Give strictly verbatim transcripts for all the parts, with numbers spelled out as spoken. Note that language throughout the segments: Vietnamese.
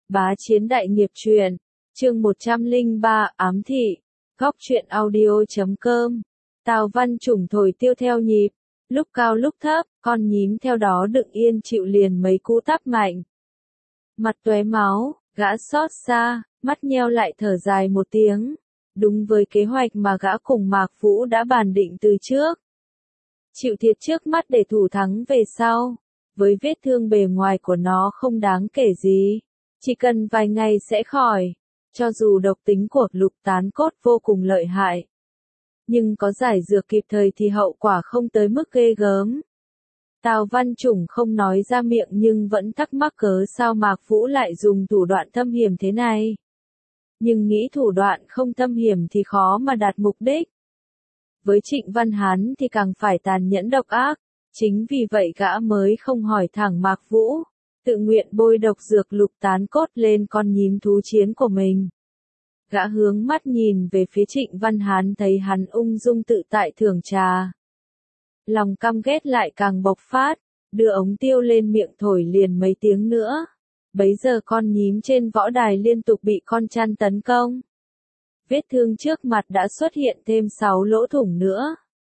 Bá Chiến Đại Nghiệp Truyện, chương một trăm lẻ ba, ám thị, góc truyện audio chấm com. Tào Văn Chủng thổi tiêu theo nhịp, lúc cao lúc thấp, con nhím theo đó đựng yên chịu liền mấy cú tát mạnh. Mặt tóe máu, gã xót xa, mắt nheo lại thở dài một tiếng. Đúng với kế hoạch mà gã cùng Mạc Vũ đã bàn định từ trước. Chịu thiệt trước mắt để thủ thắng về sau. Với vết thương bề ngoài của nó không đáng kể gì. Chỉ cần vài ngày sẽ khỏi. Cho dù độc tính của lục tán cốt vô cùng lợi hại. Nhưng có giải dược kịp thời thì hậu quả không tới mức ghê gớm. Tào Văn Chủng không nói ra miệng nhưng vẫn thắc mắc cớ sao Mạc Vũ lại dùng thủ đoạn thâm hiểm thế này. Nhưng nghĩ thủ đoạn không thâm hiểm thì khó mà đạt mục đích. Với Trịnh Văn Hán thì càng phải tàn nhẫn độc ác. Chính vì vậy gã mới không hỏi thẳng Mạc Vũ. Tự nguyện bôi độc dược lục tán cốt lên con nhím thú chiến của mình. Gã hướng mắt nhìn về phía Trịnh Văn Hán thấy hắn ung dung tự tại thưởng trà. Lòng căm ghét lại càng bộc phát, đưa ống tiêu lên miệng thổi liền mấy tiếng nữa. Bấy giờ con nhím trên võ đài liên tục bị con chăn tấn công. Vết thương trước mặt đã xuất hiện thêm sáu lỗ thủng nữa.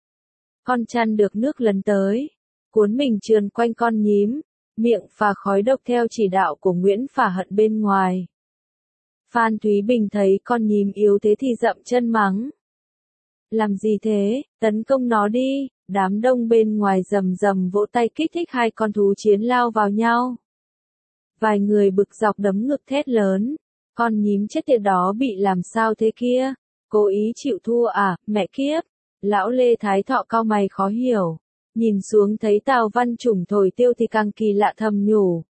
Con chăn được nước lấn tới, cuốn mình trườn quanh con nhím, miệng phà khói độc theo chỉ đạo của Nguyễn Phả Hận bên ngoài. Phan Thúy Bình thấy con nhím yếu thế thì dậm chân mắng. Làm gì thế, tấn công nó đi, đám đông bên ngoài rầm rầm vỗ tay kích thích hai con thú chiến lao vào nhau. Vài người bực dọc đấm ngực thét lớn, con nhím chết tiệt đó bị làm sao thế kia, cố ý chịu thua à, mẹ kiếp. Lão Lê Thái Thọ cau mày khó hiểu, nhìn xuống thấy Tào Văn Chủng thổi tiêu thì càng kỳ lạ thầm nhủ.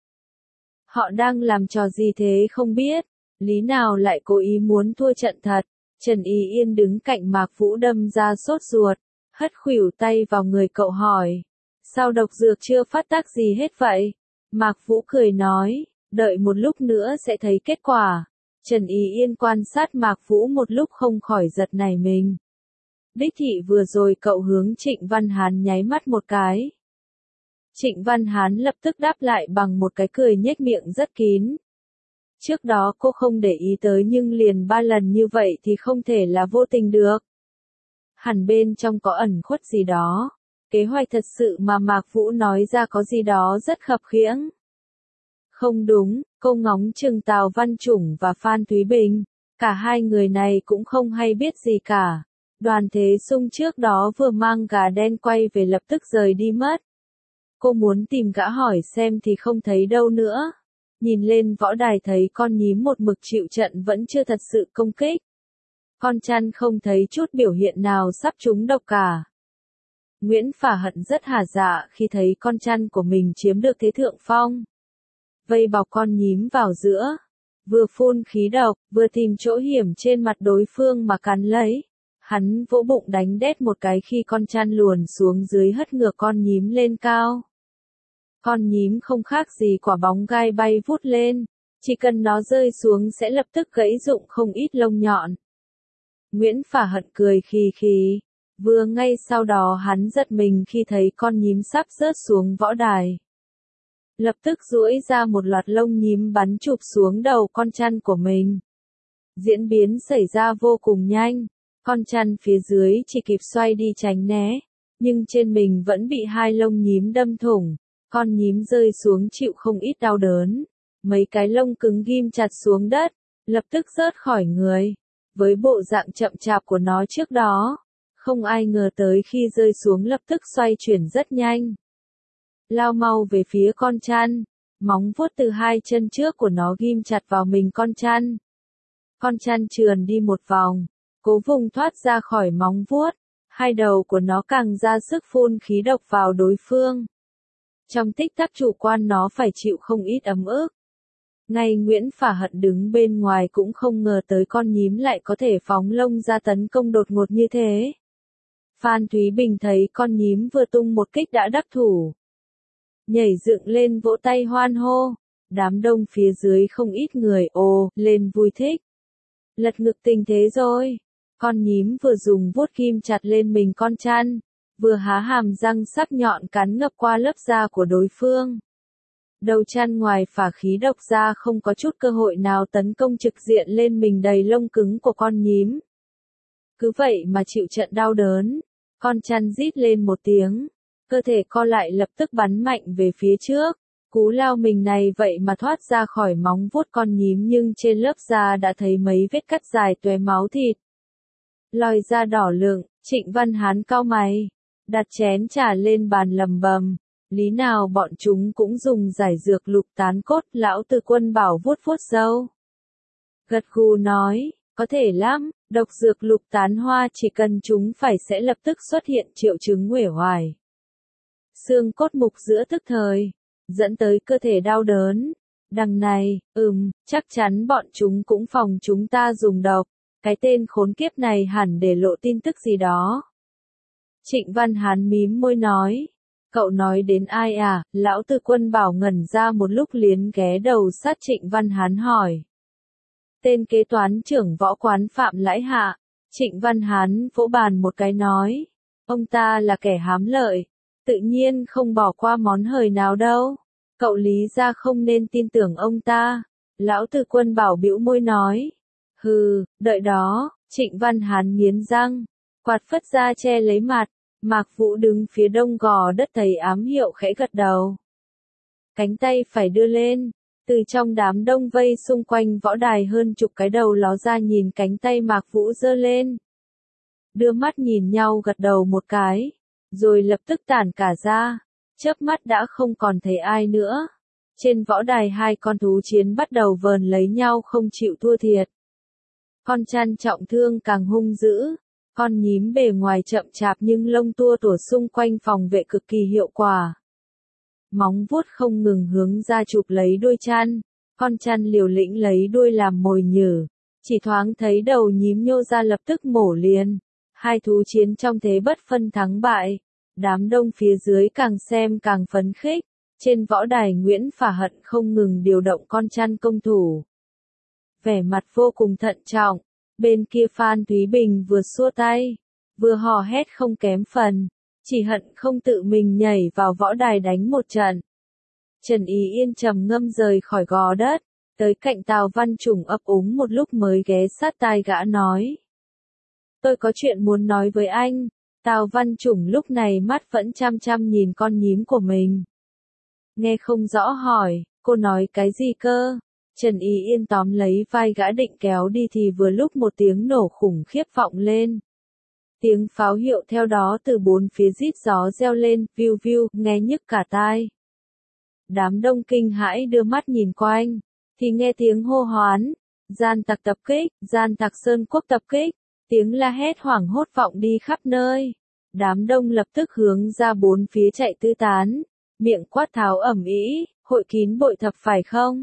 Họ đang làm trò gì thế không biết, lý nào lại cố ý muốn thua trận thật. Trần Ý Yên đứng cạnh Mạc Vũ đâm ra sốt ruột, hất khuỷu tay vào người cậu hỏi. Sao độc dược chưa phát tác gì hết vậy? Mạc Vũ cười nói, đợi một lúc nữa sẽ thấy kết quả. Trần Ý Yên quan sát Mạc Vũ một lúc không khỏi giật nảy mình. Đích thị vừa rồi cậu hướng Trịnh Văn Hán nháy mắt một cái. Trịnh Văn Hán lập tức đáp lại bằng một cái cười nhếch miệng rất kín. Trước đó cô không để ý tới nhưng liền ba lần như vậy thì không thể là vô tình được. Hẳn bên trong có ẩn khuất gì đó. Kế hoạch thật sự mà Mạc Vũ nói ra có gì đó rất khập khiễng. Không đúng, cô ngóng chừng Tào Văn Chủng và Phan Thúy Bình. Cả hai người này cũng không hay biết gì cả. Đoàn Thế Sung trước đó vừa mang gà đen quay về lập tức rời đi mất. Cô muốn tìm gã hỏi xem thì không thấy đâu nữa. Nhìn lên võ đài thấy con nhím một mực chịu trận vẫn chưa thật sự công kích. Con chăn không thấy chút biểu hiện nào sắp trúng độc cả. Nguyễn Phả Hận rất hả dạ khi thấy con chăn của mình chiếm được thế thượng phong. Vây bọc con nhím vào giữa. Vừa phun khí độc, vừa tìm chỗ hiểm trên mặt đối phương mà cắn lấy. Hắn vỗ bụng đánh đét một cái khi con chăn luồn xuống dưới hất ngược con nhím lên cao. Con nhím không khác gì quả bóng gai bay vút lên, chỉ cần nó rơi xuống sẽ lập tức gãy rụng không ít lông nhọn. Nguyễn Phả Hận cười khì khì, vừa ngay sau đó hắn giật mình khi thấy con nhím sắp rớt xuống võ đài. Lập tức duỗi ra một loạt lông nhím bắn chụp xuống đầu con chăn của mình. Diễn biến xảy ra vô cùng nhanh. Con chăn phía dưới chỉ kịp xoay đi tránh né, nhưng trên mình vẫn bị hai lông nhím đâm thủng, con nhím rơi xuống chịu không ít đau đớn. Mấy cái lông cứng ghim chặt xuống đất, lập tức rớt khỏi người. Với bộ dạng chậm chạp của nó trước đó, không ai ngờ tới khi rơi xuống lập tức xoay chuyển rất nhanh. Lao mau về phía con chăn, móng vuốt từ hai chân trước của nó ghim chặt vào mình con chăn. Con chăn trườn đi một vòng. Cố vùng thoát ra khỏi móng vuốt, hai đầu của nó càng ra sức phun khí độc vào đối phương. Trong tích tắc chủ quan nó phải chịu không ít ấm ức. Ngay Nguyễn Phả Hận đứng bên ngoài cũng không ngờ tới con nhím lại có thể phóng lông ra tấn công đột ngột như thế. Phan Thúy Bình thấy con nhím vừa tung một kích đã đắc thủ. Nhảy dựng lên vỗ tay hoan hô, đám đông phía dưới không ít người ồ lên vui thích. Lật ngực tình thế rồi. Con nhím vừa dùng vuốt ghim chặt lên mình con chăn, vừa há hàm răng sắc nhọn cắn ngập qua lớp da của đối phương. Đầu chăn ngoài phả khí độc ra không có chút cơ hội nào tấn công trực diện lên mình đầy lông cứng của con nhím. Cứ vậy mà chịu trận đau đớn, con chăn rít lên một tiếng, cơ thể co lại lập tức bắn mạnh về phía trước. Cú lao mình này vậy mà thoát ra khỏi móng vuốt con nhím nhưng trên lớp da đã thấy mấy vết cắt dài tóe máu thịt. Lòi da đỏ lựng, Trịnh Văn Hán cau mày, đặt chén trà lên bàn lầm bầm. Lý nào bọn chúng cũng dùng giải dược lục tán cốt, lão Tư Quân bảo vuốt vuốt râu. Gật gù nói, có thể lắm, độc dược lục tán hoa chỉ cần chúng phải sẽ lập tức xuất hiện triệu chứng uể oải. Xương cốt mục giữa tức thời, dẫn tới cơ thể đau đớn. Đằng này, ừm, chắc chắn bọn chúng cũng phòng chúng ta dùng độc, cái tên khốn kiếp này hẳn để lộ tin tức gì đó. Trịnh Văn Hán mím môi nói. Cậu nói đến ai à? Lão Tư Quân bảo ngẩn ra một lúc liền ghé đầu sát Trịnh Văn Hán hỏi. Tên kế toán trưởng võ quán Phạm Lãi Hạ. Trịnh Văn Hán vỗ bàn một cái nói. Ông ta là kẻ hám lợi, tự nhiên không bỏ qua món hời nào đâu. Cậu Lý ra không nên tin tưởng ông ta. Lão Tư Quân bảo bĩu môi nói. Hừ, đợi đó. Trịnh Văn Hán nghiến răng, quạt phất ra che lấy mặt. Mạc Vũ đứng phía đông gò đất thấy ám hiệu khẽ gật đầu. Cánh tay phải đưa lên, từ trong đám đông vây xung quanh võ đài hơn chục cái đầu ló ra nhìn cánh tay Mạc Vũ giơ lên. Đưa mắt nhìn nhau gật đầu một cái, rồi lập tức tản cả ra, chớp mắt đã không còn thấy ai nữa. Trên võ đài hai con thú chiến bắt đầu vờn lấy nhau không chịu thua thiệt. Con chăn trọng thương càng hung dữ. Con nhím bề ngoài chậm chạp nhưng lông tua tủa xung quanh phòng vệ cực kỳ hiệu quả. Móng vuốt không ngừng hướng ra chụp lấy đuôi chăn, con chăn liều lĩnh lấy đuôi làm mồi nhử, chỉ thoáng thấy đầu nhím nhô ra lập tức mổ liền. Hai thú chiến trong thế bất phân thắng bại, đám đông phía dưới càng xem càng phấn khích, trên võ đài Nguyễn Phả Hận không ngừng điều động con chăn công thủ. Vẻ mặt vô cùng thận trọng. Bên kia Phan Thúy Bình vừa xua tay, vừa hò hét không kém phần, chỉ hận không tự mình nhảy vào võ đài đánh một trận. Trần Ý Yên trầm ngâm rời khỏi gò đất, tới cạnh Tào Văn Chủng ấp úng một lúc mới ghé sát tai gã nói. Tôi có chuyện muốn nói với anh. Tào Văn Chủng lúc này mắt vẫn chăm chăm nhìn con nhím của mình. Nghe không rõ hỏi, cô nói cái gì cơ? Trần Ý Yên tóm lấy vai gã định kéo đi thì vừa lúc một tiếng nổ khủng khiếp vọng lên. Tiếng pháo hiệu theo đó từ bốn phía rít gió reo lên, viu viu, nghe nhức cả tai. Đám đông kinh hãi đưa mắt nhìn quanh, thì nghe tiếng hô hoán, gian tặc tập kích, gian tặc Sơn Quốc tập kích, tiếng la hét hoảng hốt vọng đi khắp nơi. Đám đông lập tức hướng ra bốn phía chạy tứ tán, miệng quát tháo ầm ĩ, hội kín bội thập phải không?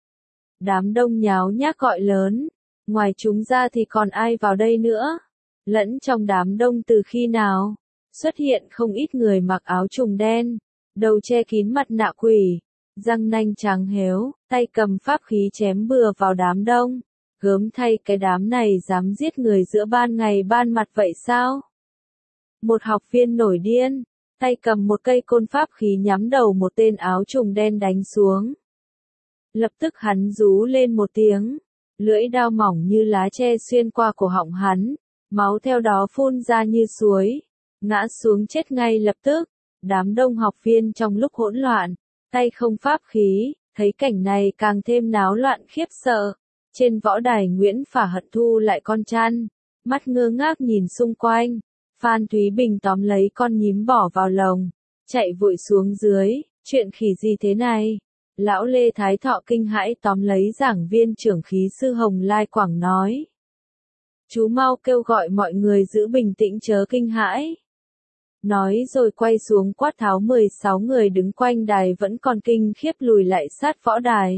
Đám đông nháo nhác gọi lớn, ngoài chúng ra thì còn ai vào đây nữa? Lẫn trong đám đông từ khi nào, xuất hiện không ít người mặc áo trùng đen, đầu che kín mặt nạ quỷ, răng nanh trắng héo, tay cầm pháp khí chém bừa vào đám đông. Gớm thay cái đám này dám giết người giữa ban ngày ban mặt vậy sao? Một học viên nổi điên, tay cầm một cây côn pháp khí nhắm đầu một tên áo trùng đen đánh xuống. Lập tức hắn rú lên một tiếng, lưỡi đao mỏng như lá tre xuyên qua cổ họng hắn, máu theo đó phun ra như suối, ngã xuống chết ngay lập tức. Đám đông học viên trong lúc hỗn loạn, tay không pháp khí, thấy cảnh này càng thêm náo loạn khiếp sợ. Trên võ đài Nguyễn Phả Hận thu lại con chăn, mắt ngơ ngác nhìn xung quanh. Phan Thúy Bình tóm lấy con nhím bỏ vào lồng, chạy vội xuống dưới, chuyện khỉ gì thế này? Lão Lê Thái Thọ kinh hãi tóm lấy giảng viên trưởng khí sư Hồng Lai Quảng nói. Chú mau kêu gọi mọi người giữ bình tĩnh chớ kinh hãi. Nói rồi quay xuống quát tháo mười sáu người đứng quanh đài vẫn còn kinh khiếp lùi lại sát võ đài.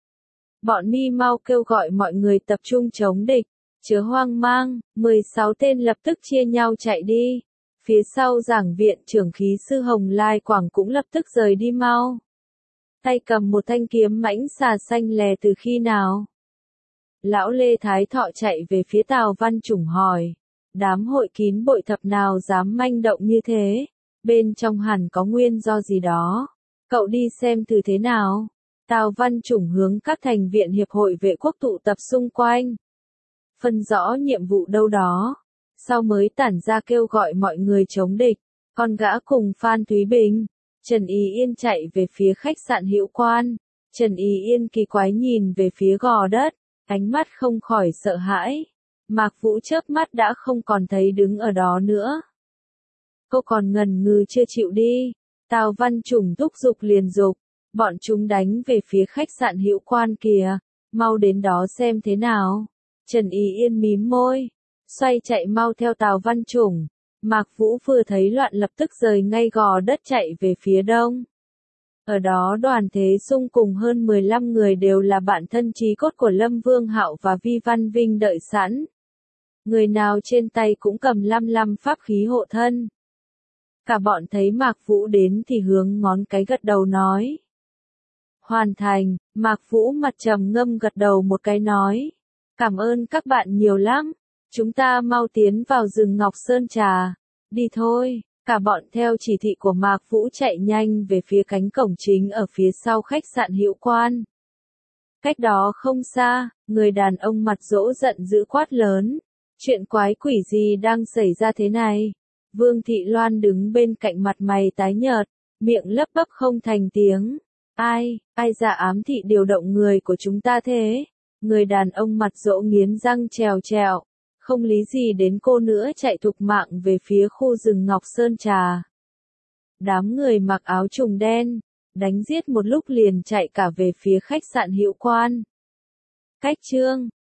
Bọn mi mau kêu gọi mọi người tập trung chống địch, chớ hoang mang. Mười sáu tên lập tức chia nhau chạy đi. Phía sau giảng viện trưởng khí sư Hồng Lai Quảng cũng lập tức rời đi mau. Tay cầm một thanh kiếm mãnh xà xanh lè từ khi nào? Lão Lê Thái Thọ chạy về phía Tào Văn Chủng hỏi. Đám hội kín bội thập nào dám manh động như thế? Bên trong hẳn có nguyên do gì đó. Cậu đi xem thử thế nào. Tào Văn Chủng hướng các thành viên hiệp hội vệ quốc tụ tập xung quanh. Phân rõ nhiệm vụ đâu đó. Sau mới tản ra kêu gọi mọi người chống địch. Con gã cùng Phan Thúy Bình, Trần Ý Yên chạy về phía khách sạn Hữu Quan. Trần Ý Yên kỳ quái nhìn về phía gò đất, ánh mắt không khỏi sợ hãi. Mạc Vũ chớp mắt đã không còn thấy đứng ở đó nữa. Cô còn ngần ngừ chưa chịu đi. Tào Văn Chủng thúc giục liền dục, bọn chúng đánh về phía khách sạn Hữu Quan kìa, mau đến đó xem thế nào. Trần Ý Yên mím môi, xoay chạy mau theo Tào Văn Chủng. Mạc Vũ vừa thấy loạn lập tức rời ngay gò đất chạy về phía đông. Ở đó Đoàn Thế Sung cùng hơn mười lăm người đều là bạn thân chí cốt của Lâm Vương Hạo và Vi Văn Vinh đợi sẵn. Người nào trên tay cũng cầm lăm lăm pháp khí hộ thân. Cả bọn thấy Mạc Vũ đến thì hướng ngón cái gật đầu nói. Hoàn thành, Mạc Vũ mặt trầm ngâm gật đầu một cái nói. Cảm ơn các bạn nhiều lắm, chúng ta mau tiến vào rừng Ngọc Sơn Trà. Đi thôi, cả bọn theo chỉ thị của Mạc Vũ chạy nhanh về phía cánh cổng chính ở phía sau khách sạn Hữu Quan. Cách đó không xa, người đàn ông mặt dỗ giận dữ quát lớn. Chuyện quái quỷ gì đang xảy ra thế này? Vương Thị Loan đứng bên cạnh mặt mày tái nhợt, miệng lấp bấp không thành tiếng. Ai, ai ra ám thị điều động người của chúng ta thế? Người đàn ông mặt dỗ nghiến răng trèo trèo, không lý gì đến cô nữa chạy thục mạng về phía khu rừng Ngọc Sơn Trà. Đám người mặc áo trùng đen, đánh giết một lúc liền chạy cả về phía khách sạn Hữu Quan. Cách chương